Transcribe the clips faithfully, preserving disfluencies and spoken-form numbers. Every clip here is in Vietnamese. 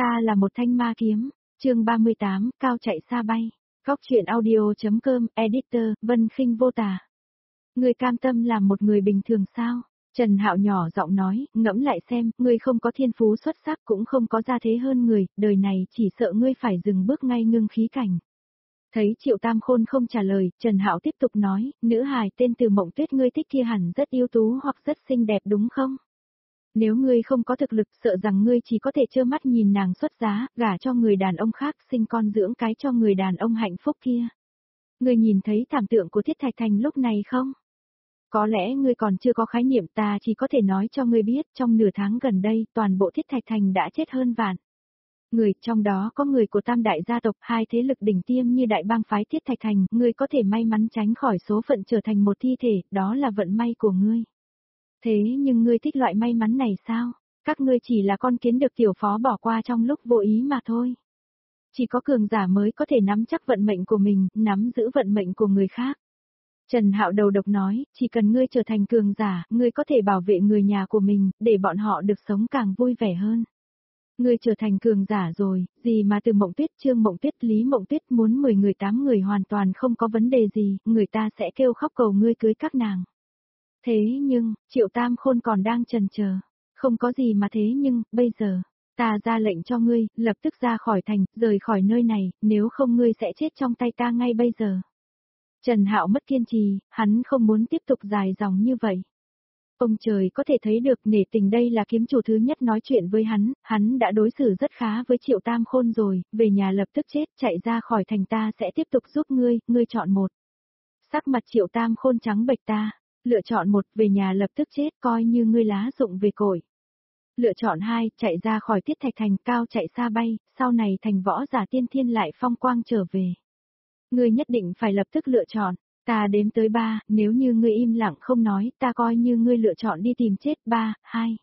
Ta là một thanh ma kiếm, chương ba mươi tám, cao chạy xa bay. Góc truyện audio.com, editor, Vân Khinh vô tà. Ngươi cam tâm làm một người bình thường sao? Trần Hạo nhỏ giọng nói, ngẫm lại xem, ngươi không có thiên phú xuất sắc cũng không có gia thế hơn người, đời này chỉ sợ ngươi phải dừng bước ngay ngưng khí cảnh. Thấy Triệu Tam Khôn không trả lời, Trần Hạo tiếp tục nói, nữ hài tên Từ Mộng Tuyết ngươi thích kia hẳn rất ưu tú hoặc rất xinh đẹp đúng không? Nếu ngươi không có thực lực sợ rằng ngươi chỉ có thể trơ mắt nhìn nàng xuất giá, gả cho người đàn ông khác sinh con dưỡng cái cho người đàn ông hạnh phúc kia. Ngươi nhìn thấy thảm tượng của Thiết Thạch Thành lúc này không? Có lẽ ngươi còn chưa có khái niệm, ta chỉ có thể nói cho ngươi biết trong nửa tháng gần đây toàn bộ Thiết Thạch Thành đã chết hơn vạn. Người trong đó có người của tam đại gia tộc, hai thế lực đỉnh tiêm như đại bang phái Thiết Thạch Thành, ngươi có thể may mắn tránh khỏi số phận trở thành một thi thể, đó là vận may của ngươi. Thế nhưng ngươi thích loại may mắn này sao? Các ngươi chỉ là con kiến được tiểu phó bỏ qua trong lúc vô ý mà thôi. Chỉ có cường giả mới có thể nắm chắc vận mệnh của mình, nắm giữ vận mệnh của người khác. Trần Hạo đầu độc nói, chỉ cần ngươi trở thành cường giả, ngươi có thể bảo vệ người nhà của mình, để bọn họ được sống càng vui vẻ hơn. Ngươi trở thành cường giả rồi, gì mà Từ Mộng Tuyết, Trương Mộng Tuyết, Lý Mộng Tuyết muốn mười người tám người hoàn toàn không có vấn đề gì, người ta sẽ kêu khóc cầu ngươi cưới các nàng. Thế nhưng, Triệu Tam Khôn còn đang chần chờ. Không có gì mà thế nhưng, bây giờ, ta ra lệnh cho ngươi, lập tức ra khỏi thành, rời khỏi nơi này, nếu không ngươi sẽ chết trong tay ta ngay bây giờ. Trần Hạo mất kiên trì, hắn không muốn tiếp tục dài dòng như vậy. Ông trời có thể thấy được nể tình đây là kiếm chủ thứ nhất nói chuyện với hắn, hắn đã đối xử rất khá với Triệu Tam Khôn rồi, về nhà lập tức chết, chạy ra khỏi thành ta sẽ tiếp tục giúp ngươi, ngươi chọn một. Sắc mặt Triệu Tam Khôn trắng bệch ta. Lựa chọn một, về nhà lập tức chết, coi như ngươi lá rụng về cội. Lựa chọn hai, chạy ra khỏi Thiết Thạch Thành, cao chạy xa bay, sau này thành võ giả tiên thiên lại phong quang trở về. Ngươi nhất định phải lập tức lựa chọn, ta đếm tới ba, nếu như ngươi im lặng không nói, ta coi như ngươi lựa chọn đi tìm chết. Ba, hai.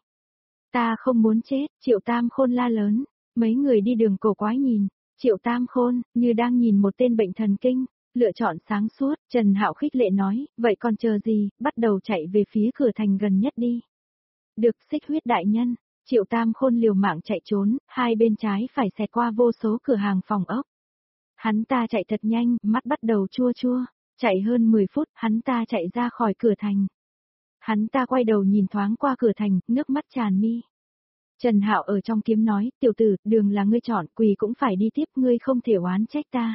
Ta không muốn chết, Triệu Tam Khôn la lớn, mấy người đi đường cổ quái nhìn, Triệu Tam Khôn, như đang nhìn một tên bệnh thần kinh. Lựa chọn sáng suốt, Trần Hạo khích lệ nói, vậy còn chờ gì, bắt đầu chạy về phía cửa thành gần nhất đi. Được, Xích Huyết đại nhân, Triệu Tam Khôn liều mạng chạy trốn, hai bên trái phải xẹt qua vô số cửa hàng phòng ốc. Hắn ta chạy thật nhanh, mắt bắt đầu chua chua, chạy hơn mười phút, hắn ta chạy ra khỏi cửa thành. Hắn ta quay đầu nhìn thoáng qua cửa thành, nước mắt tràn mi. Trần Hạo ở trong kiếm nói, tiểu tử, đường là ngươi chọn, quỳ cũng phải đi tiếp, ngươi không thể oán trách ta.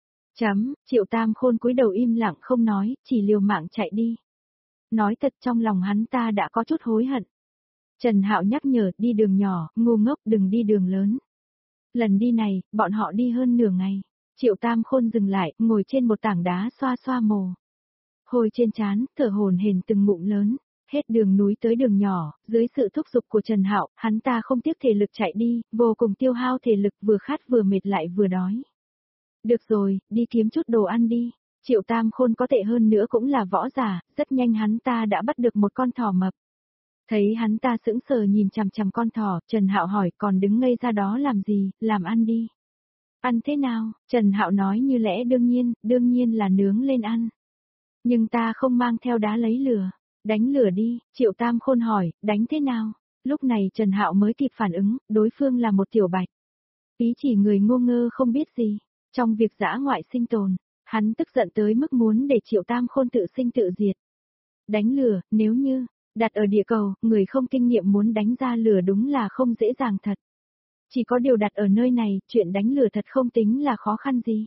Chấm, Triệu Tam Khôn cúi đầu im lặng không nói, chỉ liều mạng chạy đi. Nói thật trong lòng hắn ta đã có chút hối hận. Trần Hạo nhắc nhở, đi đường nhỏ, ngu ngốc đừng đi đường lớn. Lần đi này, bọn họ đi hơn nửa ngày. Triệu Tam Khôn dừng lại, ngồi trên một tảng đá xoa xoa mồ. Hôi trên trán, thở hổn hển từng ngụm lớn. Hết đường núi tới đường nhỏ, dưới sự thúc giục của Trần Hạo, hắn ta không tiếc thể lực chạy đi, vô cùng tiêu hao thể lực, vừa khát vừa mệt lại vừa đói. Được rồi, đi kiếm chút đồ ăn đi. Triệu Tam Khôn có tệ hơn nữa cũng là võ giả, rất nhanh hắn ta đã bắt được một con thỏ mập. Thấy hắn ta sững sờ nhìn chằm chằm con thỏ, Trần Hạo hỏi còn đứng ngây ra đó làm gì, làm ăn đi. Ăn thế nào? Trần Hạo nói như lẽ đương nhiên, đương nhiên là nướng lên ăn. Nhưng ta không mang theo đá lấy lửa. Đánh lửa đi, Triệu Tam Khôn hỏi, đánh thế nào? Lúc này Trần Hạo mới kịp phản ứng, đối phương là một tiểu bạch. Ý chỉ người ngu ngơ không biết gì. Trong việc dã ngoại sinh tồn, hắn tức giận tới mức muốn để Triệu Tam Khôn tự sinh tự diệt. Đánh lửa, nếu như, đặt ở địa cầu, người không kinh nghiệm muốn đánh ra lửa đúng là không dễ dàng thật. Chỉ có điều đặt ở nơi này, chuyện đánh lửa thật không tính là khó khăn gì.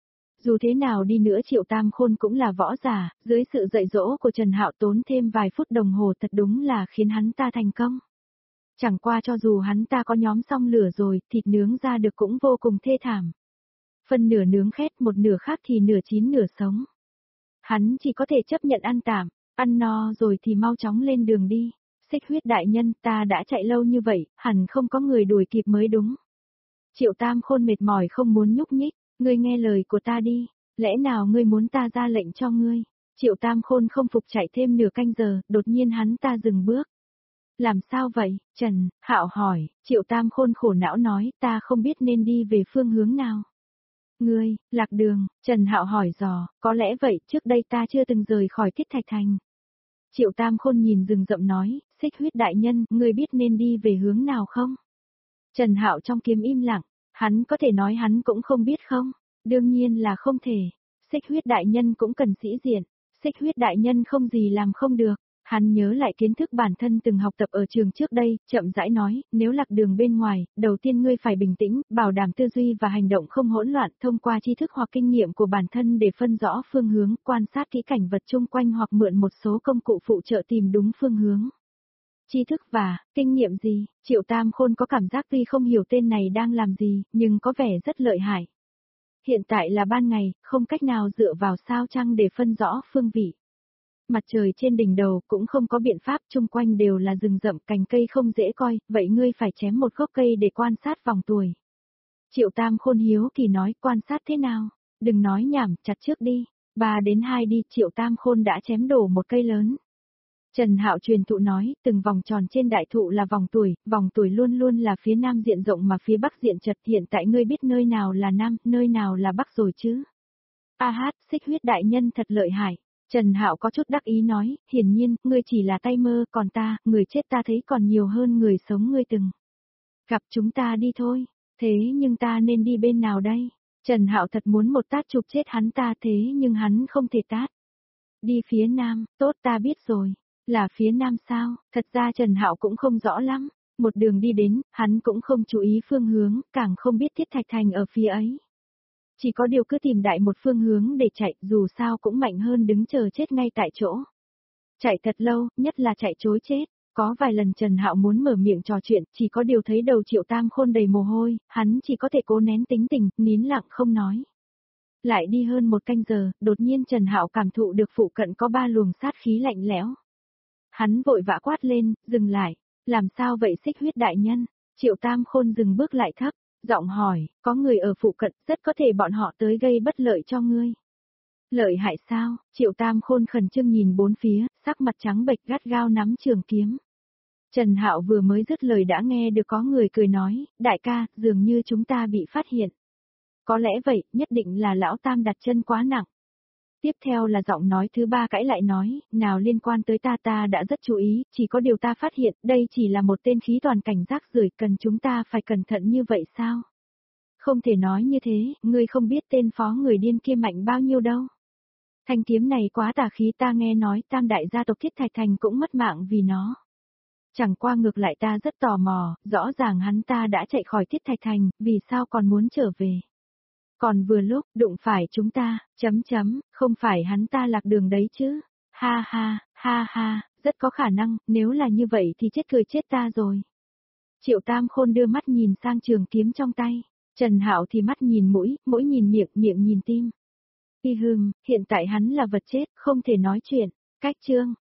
Dù thế nào đi nữa Triệu Tam Khôn cũng là võ giả, dưới sự dạy dỗ của Trần Hạo tốn thêm vài phút đồng hồ thật đúng là khiến hắn ta thành công. Chẳng qua cho dù hắn ta có nhóm xong lửa rồi, thịt nướng ra được cũng vô cùng thê thảm. Phần nửa nướng khét, một nửa khác thì nửa chín nửa sống. Hắn chỉ có thể chấp nhận ăn tạm, ăn no rồi thì mau chóng lên đường đi. Xích Huyết đại nhân, ta đã chạy lâu như vậy, hẳn không có người đuổi kịp mới đúng. Triệu Tam Khôn mệt mỏi không muốn nhúc nhích, ngươi nghe lời của ta đi, lẽ nào ngươi muốn ta ra lệnh cho ngươi? Triệu Tam Khôn không phục chạy thêm nửa canh giờ, đột nhiên hắn ta dừng bước. Làm sao vậy? Trần Hạo hỏi. Triệu Tam Khôn khổ não nói, ta không biết nên đi về phương hướng nào. Ngươi, lạc đường, Trần Hạo hỏi dò, có lẽ vậy, trước đây ta chưa từng rời khỏi Thiết Thạch Thành. Triệu Tam Khôn nhìn rừng rậm nói, Xích Huyết đại nhân, ngươi biết nên đi về hướng nào không? Trần Hạo trong kiếm im lặng, hắn có thể nói hắn cũng không biết không? Đương nhiên là không thể. Xích huyết đại nhân cũng cần sĩ diện, xích huyết đại nhân không gì làm không được. Hắn nhớ lại kiến thức bản thân từng học tập ở trường trước đây, chậm rãi nói, nếu lạc đường bên ngoài, đầu tiên ngươi phải bình tĩnh, bảo đảm tư duy và hành động không hỗn loạn, thông qua tri thức hoặc kinh nghiệm của bản thân để phân rõ phương hướng, quan sát kỹ cảnh vật chung quanh hoặc mượn một số công cụ phụ trợ tìm đúng phương hướng. Tri thức và kinh nghiệm gì? Triệu Tam Khôn có cảm giác tuy không hiểu tên này đang làm gì, nhưng có vẻ rất lợi hại. Hiện tại là ban ngày, không cách nào dựa vào sao trăng để phân rõ phương vị. Mặt trời trên đỉnh đầu cũng không có biện pháp, chung quanh đều là rừng rậm, cành cây không dễ coi, vậy ngươi phải chém một gốc cây để quan sát vòng tuổi. Triệu Tam Khôn hiếu kỳ nói, quan sát thế nào? Đừng nói nhảm, chặt trước đi. Ba đến hai đi, Triệu Tam Khôn đã chém đổ một cây lớn. Trần Hạo truyền thụ nói, từng vòng tròn trên đại thụ là vòng tuổi, vòng tuổi luôn luôn là phía nam diện rộng mà phía bắc diện chật, hiện tại ngươi biết nơi nào là nam, nơi nào là bắc rồi chứ? A hát, xích huyết đại nhân thật lợi hại. Trần Hạo có chút đắc ý nói, hiển nhiên, ngươi chỉ là tay mơ, còn ta, người chết ta thấy còn nhiều hơn người sống ngươi từng gặp, chúng ta đi thôi. Thế nhưng ta nên đi bên nào đây? Trần Hạo thật muốn một tát chụp chết hắn ta, thế nhưng hắn không thể tát. Đi phía nam, tốt, ta biết rồi. Là phía nam sao? Thật ra Trần Hạo cũng không rõ lắm. Một đường đi đến, hắn cũng không chú ý phương hướng, càng không biết Thiết Thạch Thành ở phía ấy. Chỉ có điều cứ tìm đại một phương hướng để chạy, dù sao cũng mạnh hơn đứng chờ chết ngay tại chỗ. Chạy thật lâu, nhất là chạy trối chết. Có vài lần Trần Hạo muốn mở miệng trò chuyện, chỉ có điều thấy đầu Triệu Tam Khôn đầy mồ hôi, hắn chỉ có thể cố nén tính tình, nín lặng không nói. Lại đi hơn một canh giờ, đột nhiên Trần Hạo cảm thụ được phụ cận có ba luồng sát khí lạnh lẽo. Hắn vội vã quát lên, dừng lại. Làm sao vậy xích huyết đại nhân? Triệu Tam Khôn dừng bước lại thấp, giọng hỏi, có người ở phụ cận, rất có thể bọn họ tới gây bất lợi cho ngươi. Lợi hại sao? Triệu Tam Khôn khẩn trương nhìn bốn phía, sắc mặt trắng bệch gắt gao nắm trường kiếm. Trần Hạo vừa mới dứt lời đã nghe được có người cười nói, đại ca, dường như chúng ta bị phát hiện. Có lẽ vậy, nhất định là lão Tam đặt chân quá nặng. Tiếp theo là giọng nói thứ ba cãi lại nói, nào liên quan tới ta ta đã rất chú ý, chỉ có điều ta phát hiện, đây chỉ là một tên khí toàn cảnh rác rưởi, cần chúng ta phải cẩn thận như vậy sao? Không thể nói như thế, ngươi không biết tên phó người điên kia mạnh bao nhiêu đâu. Thanh kiếm này quá tà khí, ta nghe nói tam đại gia tộc Thiết Thạch Thành cũng mất mạng vì nó. Chẳng qua ngược lại ta rất tò mò, rõ ràng hắn ta đã chạy khỏi Thiết Thạch Thành, vì sao còn muốn trở về? Còn vừa lúc, đụng phải chúng ta, chấm chấm, không phải hắn ta lạc đường đấy chứ. Ha ha, ha ha, rất có khả năng, nếu là như vậy thì chết cười chết ta rồi. Triệu Tam Khôn đưa mắt nhìn sang trường kiếm trong tay, Trần Hạo thì mắt nhìn mũi, mũi nhìn miệng, miệng nhìn tim. Y hừm, hiện tại hắn là vật chết, không thể nói chuyện. Cách chương,